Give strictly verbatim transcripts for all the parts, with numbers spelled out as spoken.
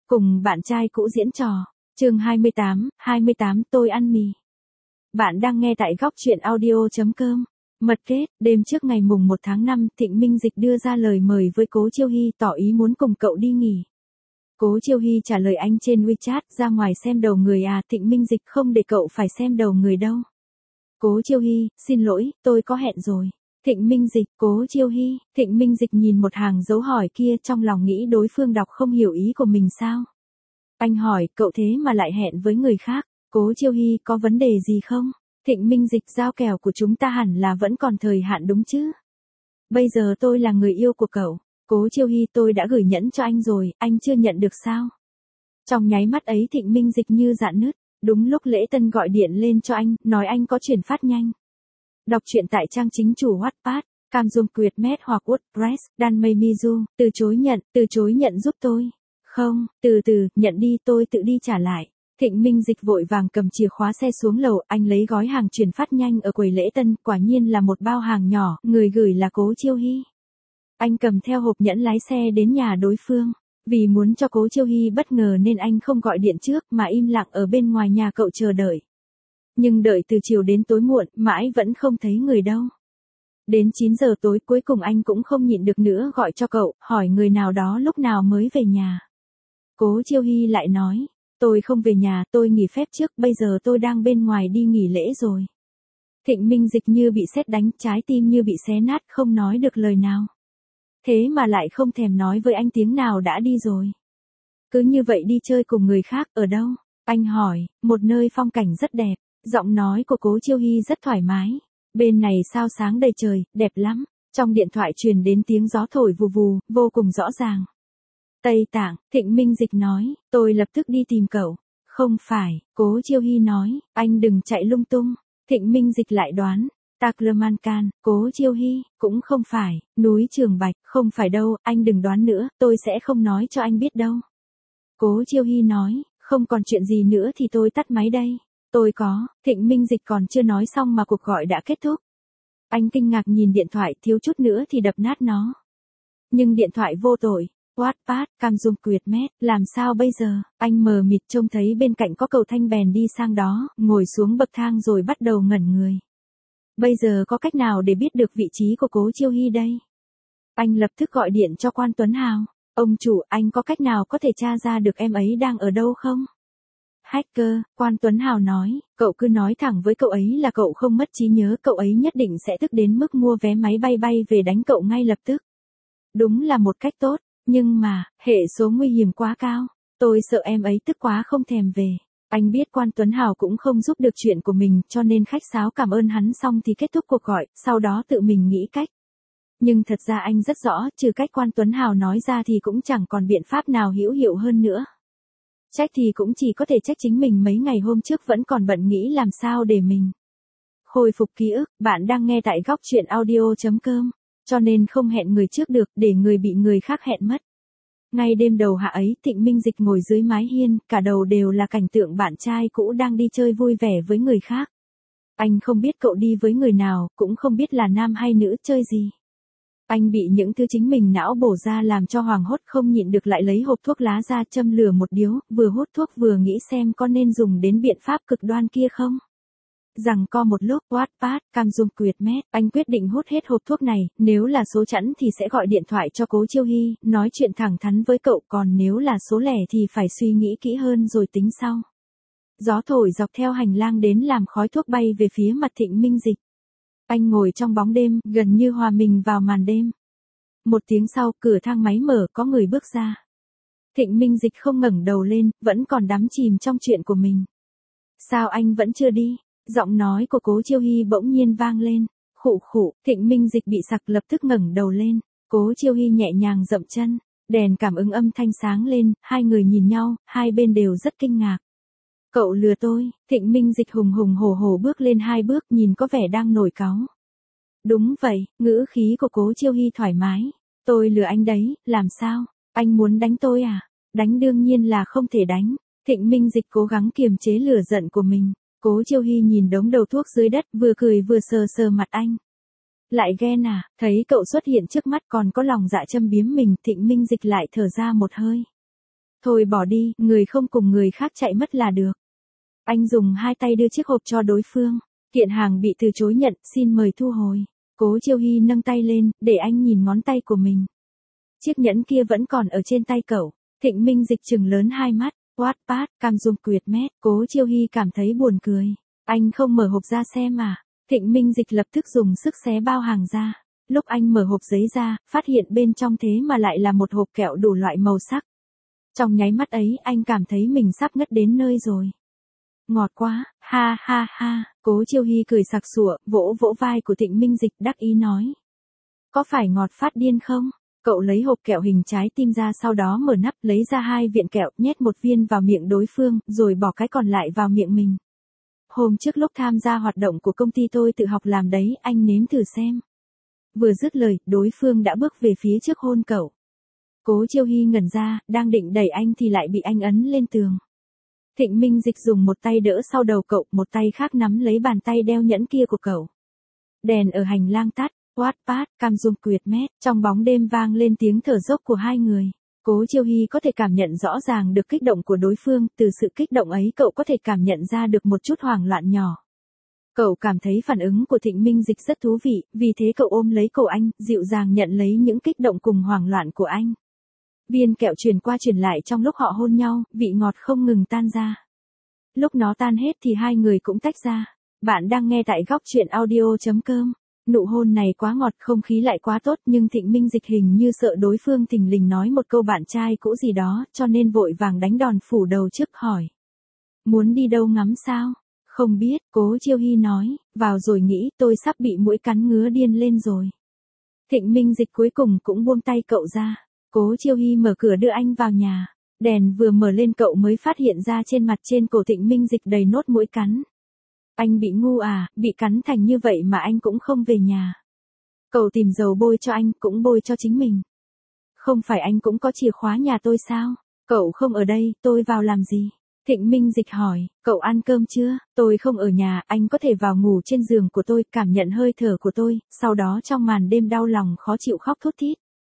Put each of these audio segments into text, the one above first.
Cùng bạn trai cũ diễn trò. Chương hai mươi tám, hai mươi tám tôi ăn mì. Bạn đang nghe tại góc truyện audio chấm com. Mật kết, đêm trước ngày mùng một tháng năm, Thịnh Minh Dịch đưa ra lời mời với Cố Chiêu Hy tỏ ý muốn cùng cậu đi nghỉ. Cố Chiêu Hy trả lời anh trên WeChat, ra ngoài xem đầu người à, Thịnh Minh Dịch không để cậu phải xem đầu người đâu. Cố Chiêu Hy, xin lỗi, tôi có hẹn rồi. Thịnh Minh Dịch, Cố Chiêu Hy, Thịnh Minh Dịch nhìn một hàng dấu hỏi kia, trong lòng nghĩ đối phương đọc không hiểu ý của mình sao. Anh hỏi, cậu thế mà lại hẹn với người khác, Cố Chiêu Hy có vấn đề gì không? Thịnh Minh Dịch, giao kèo của chúng ta hẳn là vẫn còn thời hạn đúng chứ? Bây giờ tôi là người yêu của cậu. Cố Chiêu Hy, tôi đã gửi nhẫn cho anh rồi, anh chưa nhận được sao? Trong nháy mắt ấy Thịnh Minh Dịch như dạn nứt, đúng lúc Lễ Tân gọi điện lên cho anh, nói anh có chuyển phát nhanh. Đọc truyện tại trang chính chủ Wattpad, Cam Dung Quyệt Met hoặc WordPress, Dan Mây Mizu, từ chối nhận, từ chối nhận giúp tôi. Không, từ từ, nhận đi, tôi tự đi trả lại. Thịnh Minh Dịch vội vàng cầm chìa khóa xe xuống lầu, anh lấy gói hàng chuyển phát nhanh ở quầy Lễ Tân, quả nhiên là một bao hàng nhỏ, người gửi là Cố Chiêu Hy. Anh cầm theo hộp nhẫn lái xe đến nhà đối phương. Vì muốn cho Cố Chiêu Hy bất ngờ nên anh không gọi điện trước mà im lặng ở bên ngoài nhà cậu chờ đợi. Nhưng đợi từ chiều đến tối muộn, mãi vẫn không thấy người đâu. Đến chín giờ tối cuối cùng anh cũng không nhịn được nữa gọi cho cậu, hỏi người nào đó lúc nào mới về nhà. Cố Chiêu Hy lại nói, tôi không về nhà, tôi nghỉ phép trước, bây giờ tôi đang bên ngoài đi nghỉ lễ rồi. Thịnh Minh Dịch như bị sét đánh, trái tim như bị xé nát, không nói được lời nào. Thế mà lại không thèm nói với anh tiếng nào đã đi rồi. Cứ như vậy đi chơi cùng người khác, ở đâu? Anh hỏi, một nơi phong cảnh rất đẹp. Giọng nói của Cố Chiêu Hy rất thoải mái. Bên này sao sáng đầy trời, đẹp lắm. Trong điện thoại truyền đến tiếng gió thổi vù vù, vô cùng rõ ràng. Tây Tạng, Thịnh Minh Dịch nói, tôi lập tức đi tìm cậu. Không phải, Cố Chiêu Hy nói, anh đừng chạy lung tung. Thịnh Minh Dịch lại đoán, Taklamankan, Cố Chiêu Hy, cũng không phải, núi Trường Bạch, không phải đâu, anh đừng đoán nữa, tôi sẽ không nói cho anh biết đâu. Cố Chiêu Hy nói, không còn chuyện gì nữa thì tôi tắt máy đây. Tôi có, Thịnh Minh Dịch còn chưa nói xong mà cuộc gọi đã kết thúc. Anh kinh ngạc nhìn điện thoại, thiếu chút nữa thì đập nát nó. Nhưng điện thoại vô tội. Wattpad, Cam Dung Quyệt Met, làm sao bây giờ? Anh mờ mịt trông thấy bên cạnh có cầu thang bèn đi sang đó, ngồi xuống bậc thang rồi bắt đầu ngẩn người. Bây giờ có cách nào để biết được vị trí của Cố Chiêu Hy đây? Anh lập tức gọi điện cho Quan Tuấn Hào. Ông chủ, anh có cách nào có thể tra ra được em ấy đang ở đâu không? Hacker, Quan Tuấn Hào nói, cậu cứ nói thẳng với cậu ấy là cậu không mất trí nhớ, cậu ấy nhất định sẽ tức đến mức mua vé máy bay bay về đánh cậu ngay lập tức. Đúng là một cách tốt, nhưng mà, hệ số nguy hiểm quá cao, tôi sợ em ấy tức quá không thèm về. Anh biết Quan Tuấn Hào cũng không giúp được chuyện của mình cho nên khách sáo cảm ơn hắn xong thì kết thúc cuộc gọi, sau đó tự mình nghĩ cách. Nhưng thật ra anh rất rõ, trừ cách Quan Tuấn Hào nói ra thì cũng chẳng còn biện pháp nào hữu hiệu hơn nữa. Trách thì cũng chỉ có thể trách chính mình mấy ngày hôm trước vẫn còn bận nghĩ làm sao để mình khôi phục ký ức. Bạn đang nghe tại góc truyện audio chấm com, cho nên không hẹn người trước được, để người bị người khác hẹn mất. Ngay đêm đầu hạ ấy, Thịnh Minh Dịch ngồi dưới mái hiên, cả đầu đều là cảnh tượng bạn trai cũ đang đi chơi vui vẻ với người khác. Anh không biết cậu đi với người nào, cũng không biết là nam hay nữ, chơi gì. Anh bị những thứ chính mình não bổ ra làm cho hoảng hốt, không nhịn được lại lấy hộp thuốc lá ra châm lửa một điếu, vừa hút thuốc vừa nghĩ xem có nên dùng đến biện pháp cực đoan kia không. Rằng co một lúc, Wattpad, Cam Dung Quyệt Met, anh quyết định hút hết hộp thuốc này, nếu là số chẵn thì sẽ gọi điện thoại cho Cố Chiêu Hy, nói chuyện thẳng thắn với cậu, còn nếu là số lẻ thì phải suy nghĩ kỹ hơn rồi tính sau. Gió thổi dọc theo hành lang đến làm khói thuốc bay về phía mặt Thịnh Minh Dịch. Anh ngồi trong bóng đêm, gần như hòa mình vào màn đêm. Một tiếng sau, cửa thang máy mở, có người bước ra. Thịnh Minh Dịch không ngẩng đầu lên, vẫn còn đắm chìm trong chuyện của mình. Sao anh vẫn chưa đi? Giọng nói của Cố Chiêu Hy bỗng nhiên vang lên. Khụ khụ, Thịnh Minh Dịch bị sặc lập tức ngẩng đầu lên. Cố Chiêu Hy nhẹ nhàng dậm chân. Đèn cảm ứng âm thanh sáng lên, hai người nhìn nhau, hai bên đều rất kinh ngạc. Cậu lừa tôi, Thịnh Minh Dịch hùng hùng hổ hổ bước lên hai bước, nhìn có vẻ đang nổi cáu. Đúng vậy, ngữ khí của Cố Chiêu Hy thoải mái. Tôi lừa anh đấy, làm sao? Anh muốn đánh tôi à? Đánh đương nhiên là không thể đánh. Thịnh Minh Dịch cố gắng kiềm chế lửa giận của mình. Cố Chiêu Hy nhìn đống đầu thuốc dưới đất, vừa cười vừa sờ sờ mặt anh. Lại ghen à? Thấy cậu xuất hiện trước mắt còn có lòng dạ châm biếm mình, Thịnh Minh Dịch lại thở ra một hơi. Thôi bỏ đi, người không cùng người khác chạy mất là được. Anh dùng hai tay đưa chiếc hộp cho đối phương. Kiện hàng bị từ chối nhận, xin mời thu hồi. Cố Chiêu Hy nâng tay lên, để anh nhìn ngón tay của mình. Chiếc nhẫn kia vẫn còn ở trên tay cậu. Thịnh Minh Dịch trừng lớn hai mắt. Wattpad, cam dung quyệt mét. Cố Chiêu Hy cảm thấy buồn cười. Anh không mở hộp ra xem à? Thịnh Minh Dịch lập tức dùng sức xé bao hàng ra. Lúc anh mở hộp giấy ra, phát hiện bên trong thế mà lại là một hộp kẹo đủ loại màu sắc. Trong nháy mắt ấy, anh cảm thấy mình sắp ngất đến nơi rồi. Ngọt quá, ha ha ha, Cố Chiêu Hy cười sặc sụa, vỗ vỗ vai của Thịnh Minh Dịch đắc ý nói. Có phải ngọt phát điên không? Cậu lấy hộp kẹo hình trái tim ra, sau đó mở nắp, lấy ra hai viện kẹo, nhét một viên vào miệng đối phương, rồi bỏ cái còn lại vào miệng mình. Hôm trước lúc tham gia hoạt động của công ty tôi tự học làm đấy, anh nếm thử xem. Vừa dứt lời, đối phương đã bước về phía trước hôn cậu. Cố Chiêu Hy ngẩn ra, đang định đẩy anh thì lại bị anh ấn lên tường. Thịnh Minh Dịch dùng một tay đỡ sau đầu cậu, một tay khác nắm lấy bàn tay đeo nhẫn kia của cậu. Đèn ở hành lang tắt, Wattpad, cam dung quyệt mét, trong bóng đêm vang lên tiếng thở dốc của hai người. Cố Chiêu Hy có thể cảm nhận rõ ràng được kích động của đối phương, từ sự kích động ấy cậu có thể cảm nhận ra được một chút hoảng loạn nhỏ. Cậu cảm thấy phản ứng của Thịnh Minh Dịch rất thú vị, vì thế cậu ôm lấy cổ anh, dịu dàng nhận lấy những kích động cùng hoảng loạn của anh. Viên kẹo truyền qua truyền lại trong lúc họ hôn nhau, vị ngọt không ngừng tan ra. Lúc nó tan hết thì hai người cũng tách ra. Bạn đang nghe tại góc truyện audio chấm com. Nụ hôn này quá ngọt, không khí lại quá tốt, nhưng Thịnh Minh Dịch hình như sợ đối phương thình lình nói một câu bạn trai cũ gì đó, cho nên vội vàng đánh đòn phủ đầu trước hỏi. Muốn đi đâu ngắm sao? Không biết, Cố Chiêu Hy nói, vào rồi nghĩ, tôi sắp bị muỗi cắn ngứa điên lên rồi. Thịnh Minh Dịch cuối cùng cũng buông tay cậu ra. Cố Chiêu Hy mở cửa đưa anh vào nhà. Đèn vừa mở lên cậu mới phát hiện ra trên mặt trên cổ Thịnh Minh Dịch đầy nốt muỗi cắn. Anh bị ngu à, bị cắn thành như vậy mà anh cũng không về nhà. Cậu tìm dầu bôi cho anh, cũng bôi cho chính mình. Không phải anh cũng có chìa khóa nhà tôi sao? Cậu không ở đây, tôi vào làm gì? Thịnh Minh Dịch hỏi, cậu ăn cơm chưa? Tôi không ở nhà, anh có thể vào ngủ trên giường của tôi, cảm nhận hơi thở của tôi, sau đó trong màn đêm đau lòng khó chịu khóc thút thít.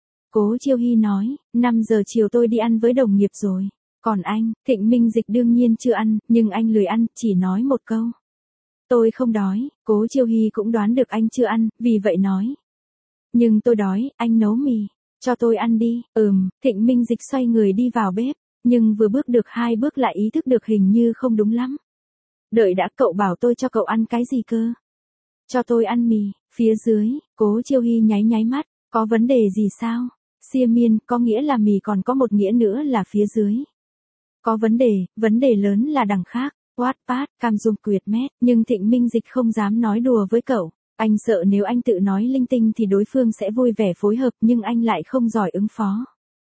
Cố Chiêu Hy nói, năm giờ chiều tôi đi ăn với đồng nghiệp rồi. Còn anh? Thịnh Minh Dịch đương nhiên chưa ăn, nhưng anh lười ăn, chỉ nói một câu. Tôi không đói. Cố Chiêu Hy cũng đoán được anh chưa ăn, vì vậy nói. Nhưng tôi đói, anh nấu mì. Cho tôi ăn đi. Ừm, Thịnh Minh Dịch xoay người đi vào bếp, nhưng vừa bước được hai bước lại ý thức được hình như không đúng lắm. Đợi đã, cậu bảo tôi cho cậu ăn cái gì cơ? Cho tôi ăn mì. Phía dưới, Cố Chiêu Hy nháy nháy mắt, có vấn đề gì sao? Xia miên, có nghĩa là mì, còn có một nghĩa nữa là phía dưới. Có vấn đề, vấn đề lớn là đằng khác. Wattpad, cam dung quyệt mét, nhưng Thịnh Minh Dịch không dám nói đùa với cậu. Anh sợ nếu anh tự nói linh tinh thì đối phương sẽ vui vẻ phối hợp, nhưng anh lại không giỏi ứng phó.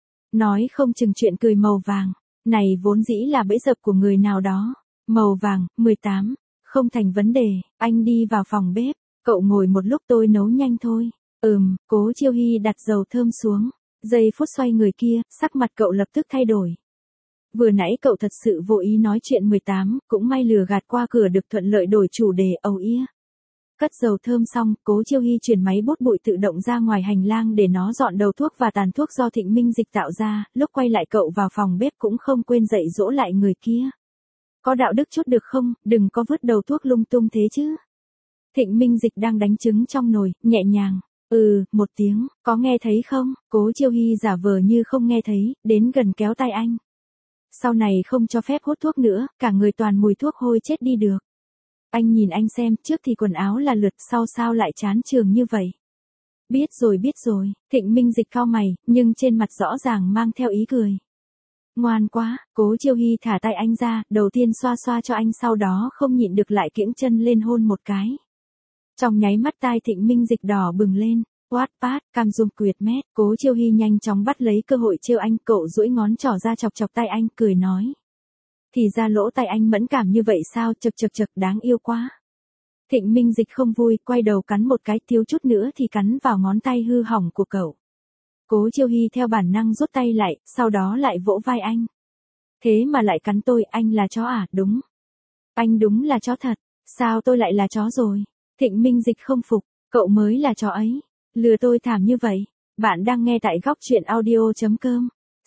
Nói không chừng chuyện cười màu vàng, này vốn dĩ là bẫy dập của người nào đó. Màu vàng, mười tám, không thành vấn đề, anh đi vào phòng bếp, cậu ngồi một lúc tôi nấu nhanh thôi. Ừm, Cố Chiêu Hy đặt dầu thơm xuống, giây phút xoay người kia, sắc mặt cậu lập tức thay đổi. Vừa nãy cậu thật sự vô ý nói chuyện mười tám, cũng may lừa gạt qua cửa được, thuận lợi đổi chủ đề. Ầu ia. Cất dầu thơm xong, Cố Chiêu Hy chuyển máy bút bụi tự động ra ngoài hành lang để nó dọn đầu thuốc và tàn thuốc do Thịnh Minh Dịch tạo ra, lúc quay lại cậu vào phòng bếp cũng không quên dạy dỗ lại người kia. Có đạo đức chút được không, đừng có vứt đầu thuốc lung tung thế chứ. Thịnh Minh Dịch đang đánh trứng trong nồi, nhẹ nhàng. Ừ, một tiếng, có nghe thấy không? Cố Chiêu Hy giả vờ như không nghe thấy, đến gần kéo tay anh. Sau này không cho phép hút thuốc nữa, cả người toàn mùi thuốc hôi chết đi được. Anh nhìn anh xem, trước thì quần áo là lượt, sau sao lại chán trường như vậy. Biết rồi biết rồi, Thịnh Minh Dịch cau mày, nhưng trên mặt rõ ràng mang theo ý cười. Ngoan quá, Cố Chiêu Hy thả tay anh ra, đầu tiên xoa xoa cho anh, sau đó không nhịn được lại kiễng chân lên hôn một cái. Trong nháy mắt tai Thịnh Minh Dịch đỏ bừng lên. Wattpad, cam dung quyệt mét, Cố Chiêu Hy nhanh chóng bắt lấy cơ hội trêu anh, cậu duỗi ngón trỏ ra chọc chọc tay anh, cười nói. Thì ra lỗ tai anh mẫn cảm như vậy sao, chật chật chật, đáng yêu quá. Thịnh Minh Dịch không vui, quay đầu cắn một cái, thiếu chút nữa thì cắn vào ngón tay hư hỏng của cậu. Cố Chiêu Hy theo bản năng rút tay lại, sau đó lại vỗ vai anh. Thế mà lại cắn tôi, anh là chó à? Đúng. Anh đúng là chó thật, sao tôi lại là chó rồi? Thịnh Minh Dịch không phục, cậu mới là chó ấy. Lừa tôi thảm như vậy. Bạn đang nghe tại góc truyện audio chấm com.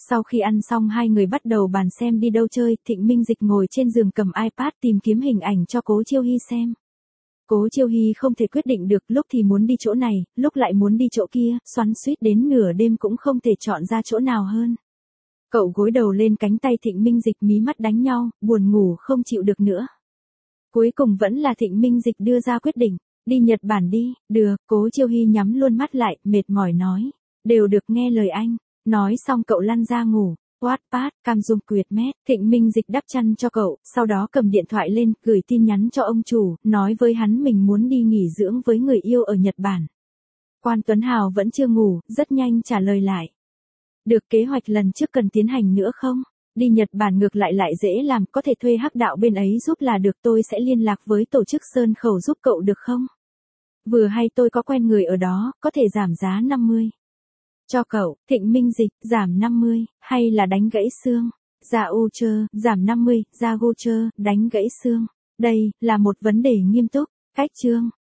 Sau khi ăn xong hai người bắt đầu bàn xem đi đâu chơi, Thịnh Minh Dịch ngồi trên giường cầm iPad tìm kiếm hình ảnh cho Cố Chiêu Hy xem. Cố Chiêu Hy không thể quyết định được, lúc thì muốn đi chỗ này, lúc lại muốn đi chỗ kia, xoắn xuýt đến nửa đêm cũng không thể chọn ra chỗ nào hơn. Cậu gối đầu lên cánh tay Thịnh Minh Dịch, mí mắt đánh nhau, buồn ngủ không chịu được nữa. Cuối cùng vẫn là Thịnh Minh Dịch đưa ra quyết định, đi Nhật Bản đi. Được, Cố Chiêu Hy nhắm luôn mắt lại, mệt mỏi nói, đều được, nghe lời anh. Nói xong cậu lăn ra ngủ. Wattpad, cam dung quyệt mét, Thịnh Minh Dịch đắp chăn cho cậu, sau đó cầm điện thoại lên, gửi tin nhắn cho ông chủ, nói với hắn mình muốn đi nghỉ dưỡng với người yêu ở Nhật Bản. Quan Tuấn Hào vẫn chưa ngủ, rất nhanh trả lời lại. Được, kế hoạch lần trước cần tiến hành nữa không? Đi Nhật Bản ngược lại lại dễ làm, có thể thuê hắc đạo bên ấy giúp là được, tôi sẽ liên lạc với tổ chức Sơn Khẩu giúp cậu được không? Vừa hay tôi có quen người ở đó, có thể giảm giá năm mươi. Cho cậu. Thịnh Minh Dịch, giảm năm mươi, hay là đánh gãy xương? Ra u chơ, giảm năm mươi, ra gu chơ, đánh gãy xương. Đây là một vấn đề nghiêm túc. Cách chương.